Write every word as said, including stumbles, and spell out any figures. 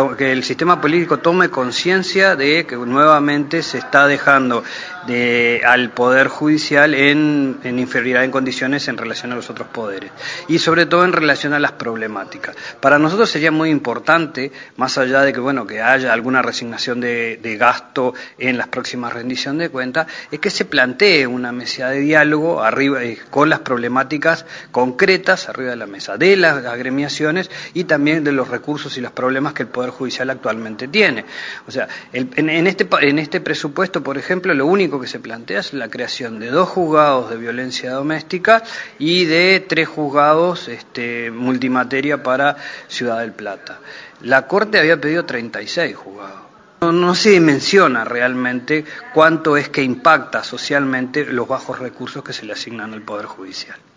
que el sistema político tome conciencia de que nuevamente se está dejando de, al Poder Judicial en, en inferioridad en condiciones en relación a los otros poderes, y sobre todo en relación a las problemáticas. Para nosotros sería muy importante, más allá de que bueno que haya alguna resignación de, de gasto en las próximas rendición de cuentas, es que se plantee una mesa de diálogo arriba eh, con las problemáticas concretas arriba de la mesa, de las agremiaciones y también de los recursos y los problemas que el Poder Judicial actualmente tiene. O sea, el, en, en, este, en este presupuesto, por ejemplo, lo único que se plantea es la creación de dos juzgados de violencia doméstica y de tres juzgados este, multimateria para Ciudad del Plata. La Corte había pedido treinta y seis juzgados. No, no se dimensiona realmente cuánto es que impacta socialmente los bajos recursos que se le asignan al Poder Judicial.